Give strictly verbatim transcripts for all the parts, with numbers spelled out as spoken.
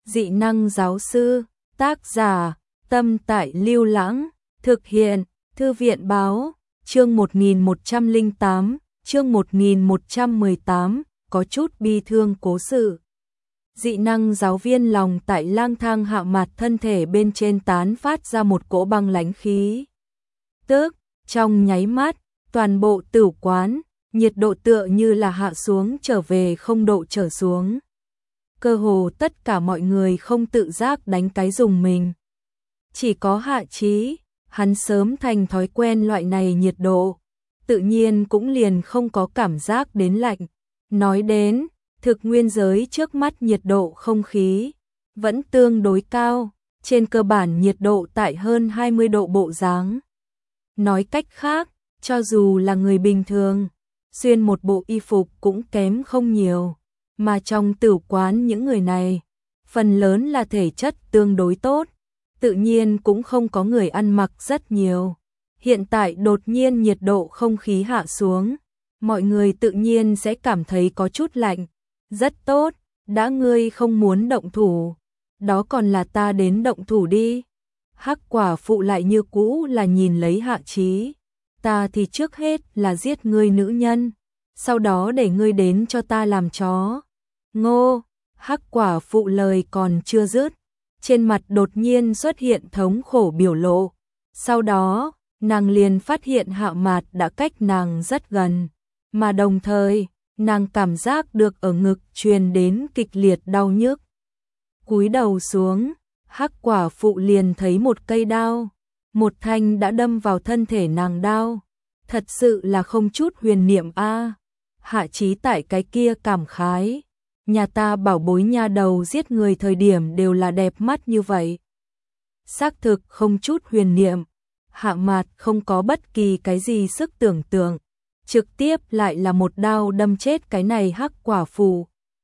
Dị năng giáo sư, tác giả, Tâm Tại Lưu Lãng, thực hiện, Thư viện báo, chương một nghìn một trăm lẻ tám, chương một nghìn một trăm mười tám, có chút bi thương cố sự. Dị năng giáo viên lòng tại lang thang hạ mặt, thân thể bên trên tán phát ra một cỗ băng lãnh khí. Tức, trong nháy mắt, toàn bộ tử quán, nhiệt độ tựa như là hạ xuống trở về không độ trở xuống. Cơ hồ tất cả mọi người không tự giác đánh cái dùng mình. Chỉ có Hạ Chí, hắn sớm thành thói quen loại này nhiệt độ, tự nhiên cũng liền không có cảm giác đến lạnh. Nói đến, thực nguyên giới trước mắt nhiệt độ không khí vẫn tương đối cao, trên cơ bản nhiệt độ tại hơn hai mươi độ bộ dáng. Nói cách khác, cho dù là người bình thường, xuyên một bộ y phục cũng kém không nhiều, mà trong tử quán những người này, phần lớn là thể chất tương đối tốt, tự nhiên cũng không có người ăn mặc rất nhiều. Hiện tại đột nhiên nhiệt độ không khí hạ xuống, mọi người tự nhiên sẽ cảm thấy có chút lạnh. Rất tốt, đã ngươi không muốn động thủ, đó còn là ta đến động thủ đi. Hắc quả phụ lại như cũ là nhìn lấy Hạ Chí, ta thì trước hết là giết ngươi nữ nhân, sau đó để ngươi đến cho ta làm chó. Ngô, Hắc quả phụ lời còn chưa dứt, trên mặt đột nhiên xuất hiện thống khổ biểu lộ, sau đó, nàng liền phát hiện Hạ Mạt đã cách nàng rất gần, mà đồng thời, nàng cảm giác được ở ngực truyền đến kịch liệt đau nhức. Cúi đầu xuống, Hắc quả phụ liền thấy một cây đao, một thanh đã đâm vào thân thể nàng đao, thật sự là không chút huyền niệm a. Hạ Chí tại cái kia cảm khái, nhà ta bảo bối nha đầu giết người thời điểm đều là đẹp mắt như vậy. Xác thực không chút huyền niệm, Hạ Mạt không có bất kỳ cái gì sức tưởng tượng, trực tiếp lại là một đao đâm chết cái này Hắc quả phụ.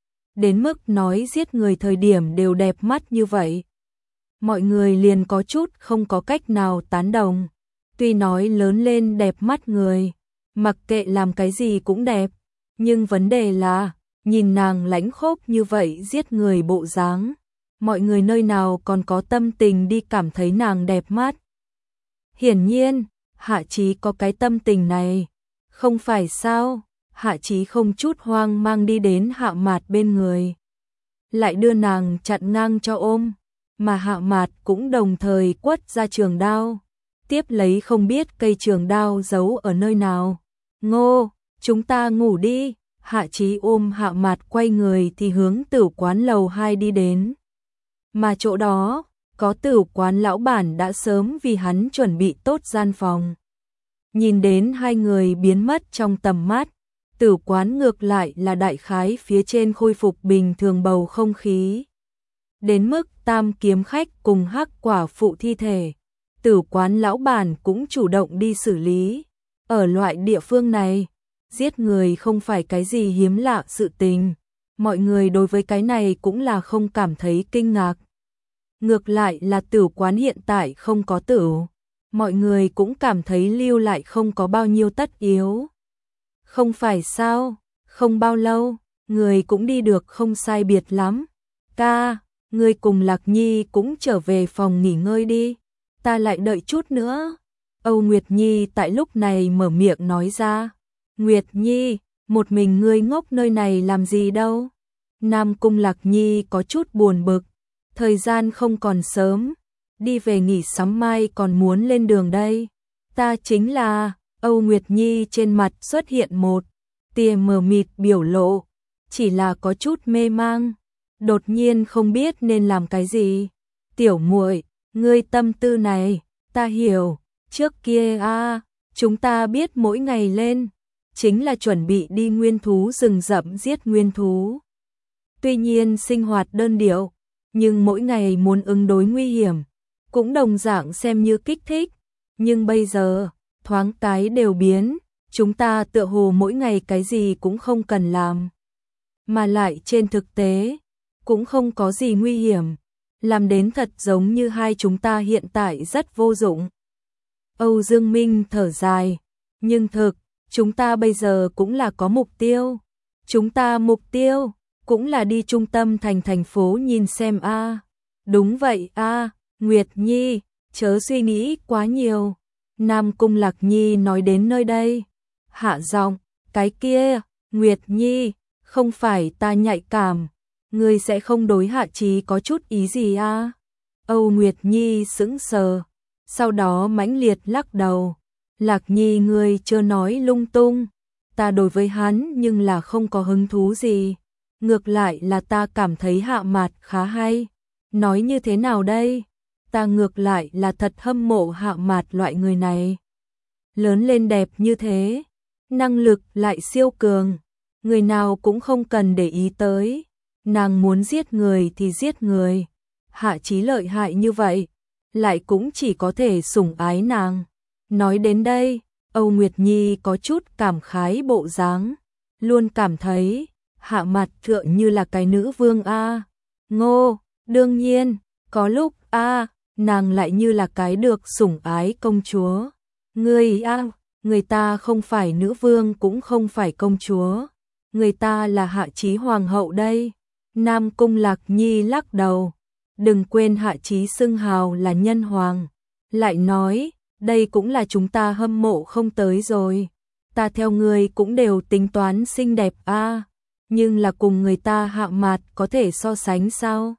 Đến mức nói giết người thời điểm đều đẹp mắt như vậy. Mọi người liền có chút không có cách nào tán đồng. Tuy nói lớn lên đẹp mắt người, mặc kệ làm cái gì cũng đẹp, nhưng vấn đề là, nhìn nàng lãnh khốc như vậy giết người bộ dáng, mọi người nơi nào còn có tâm tình đi cảm thấy nàng đẹp mắt. Hiển nhiên, Hạ Chí có cái tâm tình này, không phải sao? Hạ Chí không chút hoang mang đi đến Hạ Mạt bên người, lại đưa nàng chặn ngang cho ôm, mà Hạ Mạt cũng đồng thời quất ra trường đao, tiếp lấy không biết cây trường đao giấu ở nơi nào. Ngô, chúng ta ngủ đi. Hạ Chí ôm Hạ Mạt quay người thì hướng tử quán lầu hai đi đến, mà chỗ đó có tử quán lão bản đã sớm vì hắn chuẩn bị tốt gian phòng. Nhìn đến hai người biến mất trong tầm mắt, tử quán ngược lại là đại khái phía trên khôi phục bình thường bầu không khí. Đến mức tam kiếm khách cùng Hắc quả phụ thi thể, tử quán lão bản cũng chủ động đi xử lý. Ở loại địa phương này, giết người không phải cái gì hiếm lạ sự tình, mọi người đối với cái này cũng là không cảm thấy kinh ngạc. Ngược lại là tử quán hiện tại không có tử, mọi người cũng cảm thấy lưu lại không có bao nhiêu tất yếu. Không phải sao, không bao lâu, người cũng đi được không sai biệt lắm. Ca, người cùng Lạc Nhi cũng trở về phòng nghỉ ngơi đi, ta lại đợi chút nữa. Âu Nguyệt Nhi tại lúc này mở miệng nói ra. Nguyệt Nhi, một mình ngươi ngốc nơi này làm gì đâu? Nam Cung Lạc Nhi có chút buồn bực, thời gian không còn sớm, đi về nghỉ sắm mai còn muốn lên đường đây. Ta chính là, Âu Nguyệt Nhi trên mặt xuất hiện một tia mờ mịt biểu lộ, chỉ là có chút mê mang, đột nhiên không biết nên làm cái gì. Tiểu muội, ngươi tâm tư này, ta hiểu, trước kia a, chúng ta biết mỗi ngày lên chính là chuẩn bị đi nguyên thú rừng rậm giết nguyên thú. Tuy nhiên sinh hoạt đơn điệu, nhưng mỗi ngày muốn ứng đối nguy hiểm, cũng đồng dạng xem như kích thích. Nhưng bây giờ, thoáng cái đều biến, chúng ta tựa hồ mỗi ngày cái gì cũng không cần làm. Mà lại trên thực tế, cũng không có gì nguy hiểm, làm đến thật giống như hai chúng ta hiện tại rất vô dụng. Âu Dương Minh thở dài, nhưng thực, chúng ta bây giờ cũng là có mục tiêu. Chúng ta mục tiêu, cũng là đi trung tâm thành thành phố nhìn xem a. Đúng vậy a, Nguyệt Nhi, chớ suy nghĩ quá nhiều. Nam Cung Lạc Nhi nói đến nơi đây, hạ giọng, cái kia, Nguyệt Nhi, không phải ta nhạy cảm, ngươi sẽ không đối Hạ Chí có chút ý gì a? Âu Nguyệt Nhi sững sờ, sau đó mãnh liệt lắc đầu. Lạc Nhi ngươi chưa nói lung tung, ta đối với hắn nhưng là không có hứng thú gì. Ngược lại là ta cảm thấy Hạ Mạt khá hay. Nói như thế nào đây? Ta ngược lại là thật hâm mộ Hạ Mạt loại người này. Lớn lên đẹp như thế, năng lực lại siêu cường, người nào cũng không cần để ý tới. Nàng muốn giết người thì giết người. Hạ Chí lợi hại như vậy, lại cũng chỉ có thể sủng ái nàng. Nói đến đây, Âu Nguyệt Nhi có chút cảm khái bộ dáng, luôn cảm thấy Hạ Mạt tựa như là cái nữ vương a. Ngô, đương nhiên, có lúc a, nàng lại như là cái được sủng ái công chúa. Người a, người ta không phải nữ vương cũng không phải công chúa, người ta là Hạ Chí hoàng hậu đây. Nam Cung Lạc Nhi lắc đầu, đừng quên Hạ Chí xưng hào là nhân hoàng, lại nói, đây cũng là chúng ta hâm mộ không tới rồi. Ta theo người cũng đều tính toán xinh đẹp a, nhưng là cùng người ta Hạ Mạt có thể so sánh sao?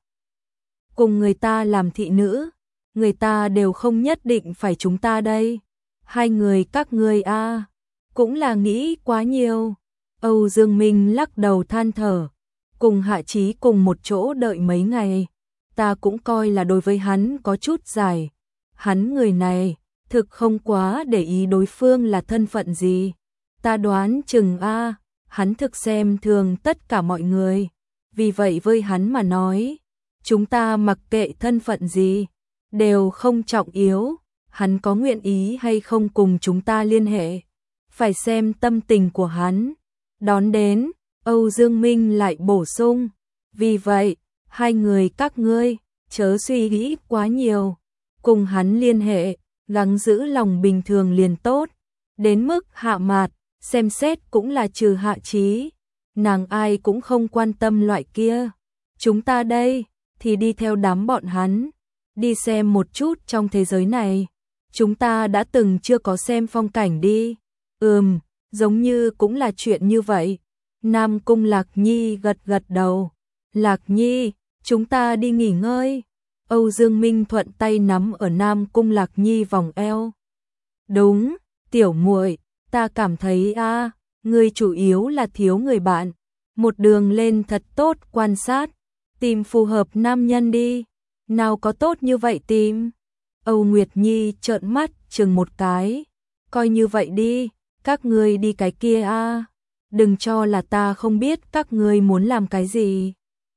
Cùng người ta làm thị nữ, người ta đều không nhất định phải chúng ta đây. Hai người các ngươi a, cũng là nghĩ quá nhiều. Âu Dương Minh lắc đầu than thở, cùng Hạ Chí cùng một chỗ đợi mấy ngày, ta cũng coi là đối với hắn có chút giải. Hắn người này, thực không quá để ý đối phương là thân phận gì. Ta đoán chừng a, hắn thực xem thường tất cả mọi người. Vì vậy với hắn mà nói, chúng ta mặc kệ thân phận gì, đều không trọng yếu. Hắn có nguyện ý hay không cùng chúng ta liên hệ, phải xem tâm tình của hắn. Đón đến, Âu Dương Minh lại bổ sung, vì vậy, hai người các ngươi, chớ suy nghĩ quá nhiều, cùng hắn liên hệ, gắng giữ lòng bình thường liền tốt. Đến mức Hạ Mạt, xem xét cũng là trừ Hạ Chí, nàng ai cũng không quan tâm loại kia. Chúng ta đây, thì đi theo đám bọn hắn, đi xem một chút trong thế giới này. Chúng ta đã từng chưa có xem phong cảnh đi. Ừm, giống như cũng là chuyện như vậy. Nam Cung Lạc Nhi gật gật đầu. Lạc Nhi, chúng ta đi nghỉ ngơi. Âu Dương Minh thuận tay nắm ở Nam Cung Lạc Nhi vòng eo. Đúng, tiểu muội, ta cảm thấy a, à, ngươi chủ yếu là thiếu người bạn. Một đường lên thật tốt quan sát, tìm phù hợp nam nhân đi. Nào có tốt như vậy tìm. Âu Nguyệt Nhi trợn mắt chừng một cái, coi như vậy đi, các ngươi đi cái kia a, đừng cho là ta không biết các ngươi muốn làm cái gì.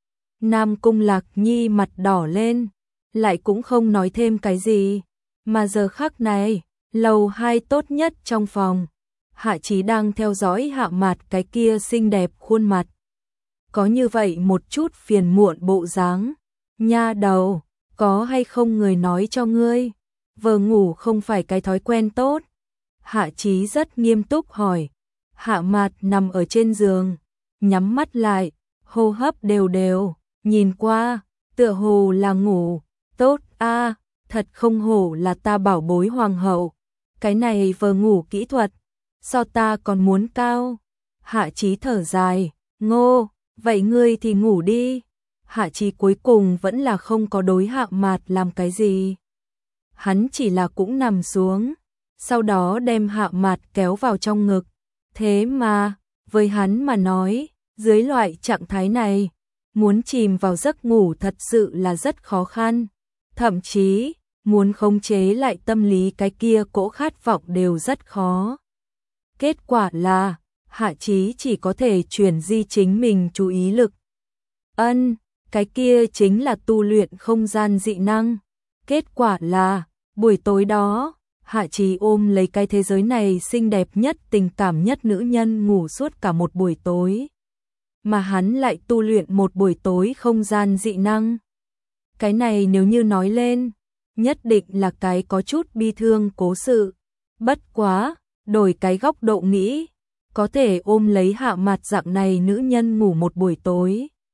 Nam Cung Lạc Nhi mặt đỏ lên, lại cũng không nói thêm cái gì, mà giờ khắc này, lầu hai tốt nhất trong phòng, Hạ Chí đang theo dõi Hạ Mạt cái kia xinh đẹp khuôn mặt. Có như vậy một chút phiền muộn bộ dáng, nha đầu, có hay không người nói cho ngươi, vờ ngủ không phải cái thói quen tốt. Hạ Chí rất nghiêm túc hỏi. Hạ Mạt nằm ở trên giường, nhắm mắt lại, hô hấp đều đều, nhìn qua, tựa hồ là ngủ. Tốt a, à, thật không hổ là ta bảo bối hoàng hậu. Cái này vờ ngủ kỹ thuật, so ta còn muốn cao. Hạ Chí thở dài, Ngô, vậy ngươi thì ngủ đi. Hạ Chí cuối cùng vẫn là không có đối Hạ Mạt làm cái gì. Hắn chỉ là cũng nằm xuống, sau đó đem Hạ Mạt kéo vào trong ngực. Thế mà, với hắn mà nói, dưới loại trạng thái này, muốn chìm vào giấc ngủ thật sự là rất khó khăn. Thậm chí, muốn khống chế lại tâm lý cái kia cỗ khát vọng đều rất khó. Kết quả là, Hạ Chí chỉ có thể chuyển di chính mình chú ý lực. Ân, cái kia chính là tu luyện không gian dị năng. Kết quả là, buổi tối đó, Hạ Chí ôm lấy cái thế giới này xinh đẹp nhất, tình cảm nhất nữ nhân ngủ suốt cả một buổi tối. Mà hắn lại tu luyện một buổi tối không gian dị năng. Cái này nếu như nói lên, nhất định là cái có chút bi thương cố sự. Bất quá, đổi cái góc độ nghĩ, có thể ôm lấy Hạ Mạt dạng này nữ nhân ngủ một buổi tối,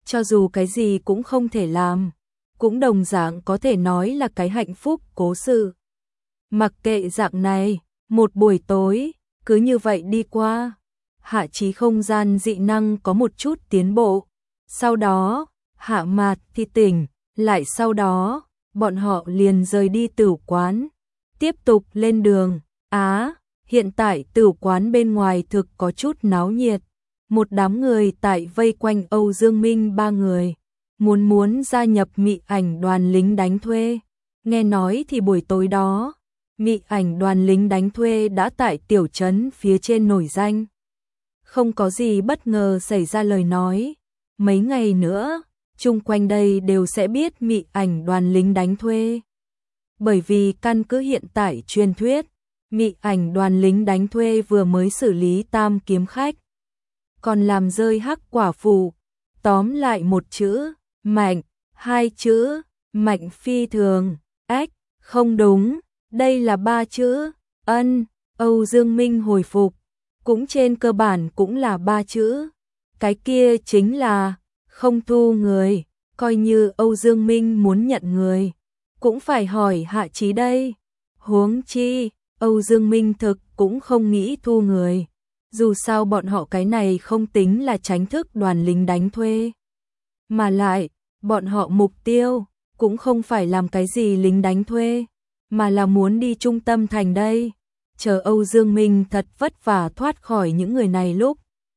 cho dù cái gì cũng không thể làm, cũng đồng dạng có thể nói là cái hạnh phúc cố sự. Mặc kệ dạng này, một buổi tối, cứ như vậy đi qua. Hạ Chí không gian dị năng có một chút tiến bộ. Sau đó, Hạ Mạt thì tỉnh, lại sau đó, bọn họ liền rời đi tửu quán. Tiếp tục lên đường. Á, hiện tại tửu quán bên ngoài thực có chút náo nhiệt. Một đám người tại vây quanh Âu Dương Minh ba người. Muốn muốn gia nhập mị ảnh đoàn lính đánh thuê. Nghe nói thì buổi tối đó, mị ảnh đoàn lính đánh thuê đã tại tiểu trấn phía trên nổi danh. Không có gì bất ngờ xảy ra lời nói. Mấy ngày nữa, chung quanh đây đều sẽ biết mị ảnh đoàn lính đánh thuê. Bởi vì căn cứ hiện tại truyền thuyết, mị ảnh đoàn lính đánh thuê vừa mới xử lý tam kiếm khách. Còn làm rơi hắc quả phù. Tóm lại một chữ, mạnh, hai chữ, mạnh phi thường, ách, không đúng, đây là ba chữ, ân, Âu Dương Minh hồi phục, cũng trên cơ bản cũng là ba chữ, cái kia chính là, không thu người, coi như Âu Dương Minh muốn nhận người, cũng phải hỏi Hạ Chí đây, huống chi, Âu Dương Minh thực cũng không nghĩ thu người, dù sao bọn họ cái này không tính là tránh thức đoàn lính đánh thuê. Mà lại, bọn họ mục tiêu cũng không phải làm cái gì lính đánh thuê, mà là muốn đi trung tâm thành đây. Chờ Âu Dương Minh thật vất vả thoát khỏi những người này lúc.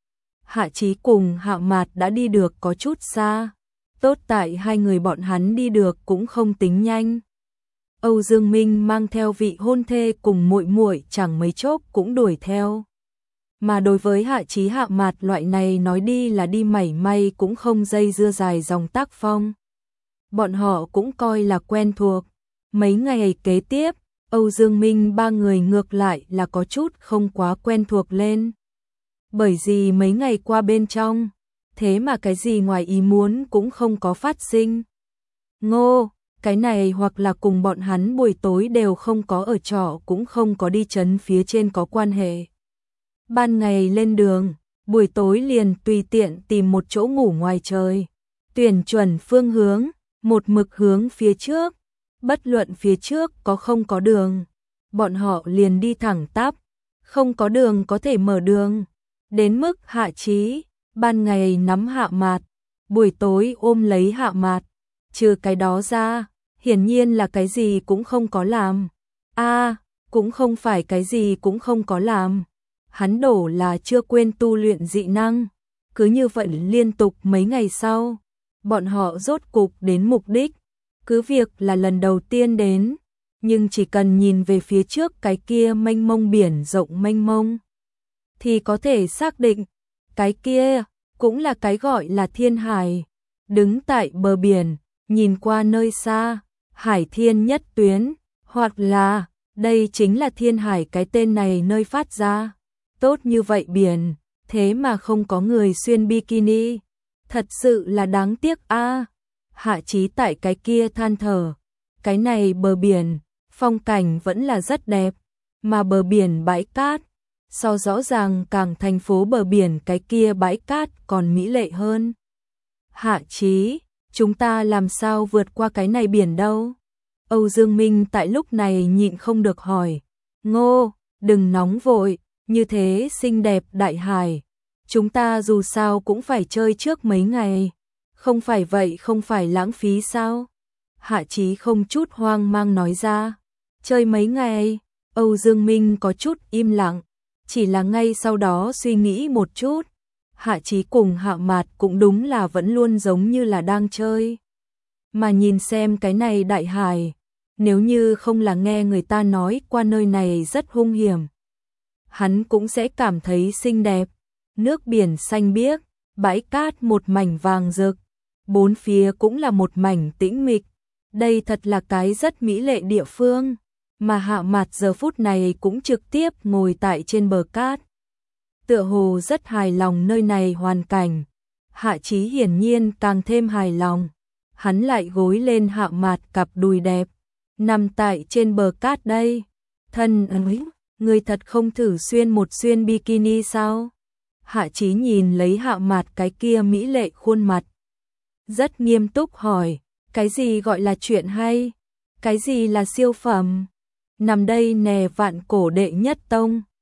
Hạ Chí cùng Hạ Mạt đã đi được có chút xa. Tốt tại hai người bọn hắn đi được cũng không tính nhanh. Âu Dương Minh mang theo vị hôn thê cùng muội muội chẳng mấy chốc cũng đuổi theo. Mà đối với Hạ Chí Hạ Mạt loại này nói đi là đi mảy may cũng không dây dưa dài dòng tác phong. Bọn họ cũng coi là quen thuộc. Mấy ngày kế tiếp, Âu Dương Minh ba người ngược lại là có chút không quá quen thuộc lên. Bởi vì mấy ngày qua bên trong, thế mà cái gì ngoài ý muốn cũng không có phát sinh. Ngô, cái này hoặc là cùng bọn hắn buổi tối đều không có ở trọ cũng không có đi trấn phía trên có quan hệ. Ban ngày lên đường, buổi tối liền tùy tiện tìm một chỗ ngủ ngoài trời. Tuyển chuẩn phương hướng, một mực hướng phía trước. Bất luận phía trước có không có đường, bọn họ liền đi thẳng tắp, không có đường có thể mở đường. Đến mức Hạ Chí, ban ngày nắm Hạ Mạt, buổi tối ôm lấy Hạ Mạt, trừ cái đó ra, hiển nhiên là cái gì cũng không có làm. A, à, cũng không phải cái gì cũng không có làm. Hắn đổ là chưa quên tu luyện dị năng. Cứ như vậy liên tục mấy ngày sau, bọn họ rốt cục đến mục đích. Cứ việc là lần đầu tiên đến, nhưng chỉ cần nhìn về phía trước cái kia mênh mông biển rộng mênh mông, thì có thể xác định, cái kia cũng là cái gọi là thiên hải. Đứng tại bờ biển, nhìn qua nơi xa, hải thiên nhất tuyến, hoặc là, đây chính là thiên hải cái tên này nơi phát ra. Tốt như vậy biển, thế mà không có người xuyên bikini. Thật sự là đáng tiếc a. À. Hạ Chí tại cái kia than thở. Cái này bờ biển, phong cảnh vẫn là rất đẹp. Mà bờ biển bãi cát, so rõ ràng càng thành phố bờ biển cái kia bãi cát còn mỹ lệ hơn. Hạ Chí, chúng ta làm sao vượt qua cái này biển đâu? Âu Dương Minh tại lúc này nhịn không được hỏi. Ngô, đừng nóng vội, như thế xinh đẹp đại hải. Chúng ta dù sao cũng phải chơi trước mấy ngày. Không phải vậy không phải lãng phí sao? Hạ Chí không chút hoang mang nói ra. Chơi mấy ngày? Âu Dương Minh có chút im lặng. Chỉ là ngay sau đó suy nghĩ một chút. Hạ Chí cùng Hạ Mạt cũng đúng là vẫn luôn giống như là đang chơi. Mà nhìn xem cái này đại hải. Nếu như không là nghe người ta nói qua nơi này rất hung hiểm, hắn cũng sẽ cảm thấy xinh đẹp. Nước biển xanh biếc, bãi cát một mảnh vàng rực, bốn phía cũng là một mảnh tĩnh mịch. Đây thật là cái rất mỹ lệ địa phương, mà Hạ Mạt giờ phút này cũng trực tiếp ngồi tại trên bờ cát. Tựa hồ rất hài lòng nơi này hoàn cảnh. Hạ Chí hiển nhiên càng thêm hài lòng. Hắn lại gối lên Hạ Mạt cặp đùi đẹp, nằm tại trên bờ cát đây. Thân ơi, người thật không thử xuyên một xuyên bikini sao? Hạ Chí nhìn lấy Hạ Mạt cái kia mỹ lệ khuôn mặt, rất nghiêm túc hỏi, cái gì gọi là chuyện hay? Cái gì là siêu phẩm? Nằm đây nè vạn cổ đệ nhất tông.